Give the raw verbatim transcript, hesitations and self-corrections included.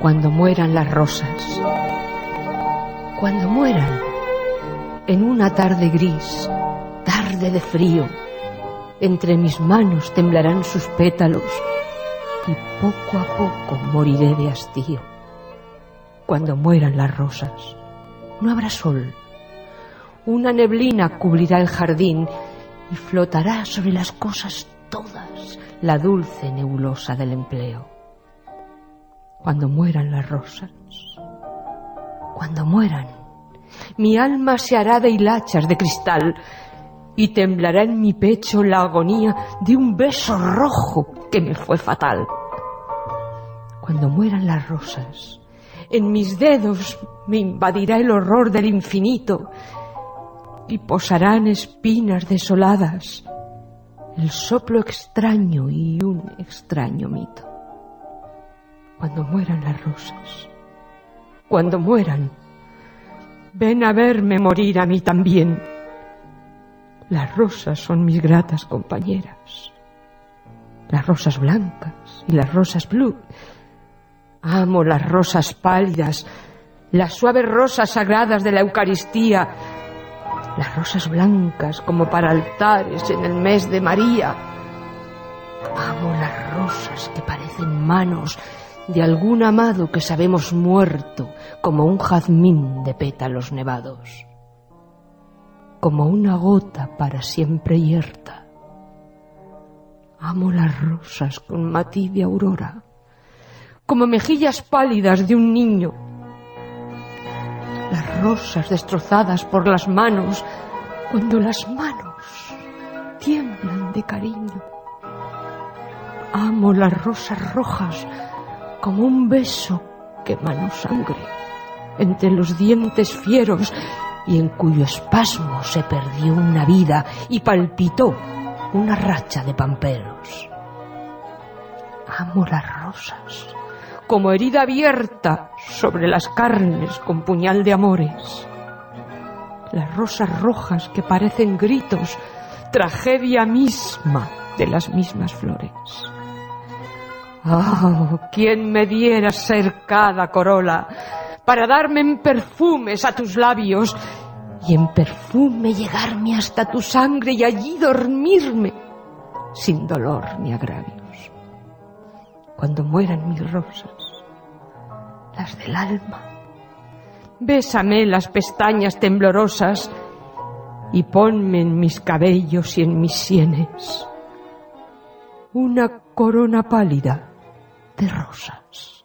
cuando mueran las rosas. Cuando mueran, en una tarde gris, tarde de frío, entre mis manos temblarán sus pétalos y poco a poco moriré de hastío. Cuando mueran las rosas, no habrá sol. Una neblina cubrirá el jardín y flotará sobre las cosas todas la dulce nebulosa del empleo. Cuando mueran las rosas, cuando mueran, mi alma se hará de hilachas de cristal y temblará en mi pecho la agonía de un beso rojo que me fue fatal. Cuando mueran las rosas, en mis dedos me invadirá el horror del infinito y posarán espinas desoladas el soplo extraño y un extraño mito. Cuando mueran las rosas, cuando mueran, ven a verme morir a mí también. Las rosas son mis gratas compañeras, las rosas blancas y las rosas blue. Amo las rosas pálidas, las suaves rosas sagradas de la Eucaristía, las rosas blancas como para altares en el mes de María. Amo las rosas que parecen manos de algún amado que sabemos muerto, como un jazmín de pétalos nevados, como una gota para siempre yerta. Amo las rosas con matiz de aurora, como mejillas pálidas de un niño. Las rosas destrozadas por las manos, cuando las manos tiemblan de cariño. Amo las rosas rojas, como un beso que manó sangre entre los dientes fieros y en cuyo espasmo se perdió una vida y palpitó una racha de pamperos. Amo las rosas, como herida abierta sobre las carnes con puñal de amores. Las rosas rojas que parecen gritos, tragedia misma de las mismas flores. Oh, quién me diera ser cada corola para darme en perfumes a tus labios y en perfume llegarme hasta tu sangre y allí dormirme sin dolor ni agravios. Cuando mueran mis rosas, las del alma, bésame las pestañas temblorosas y ponme en mis cabellos y en mis sienes una corona pálida de rosas.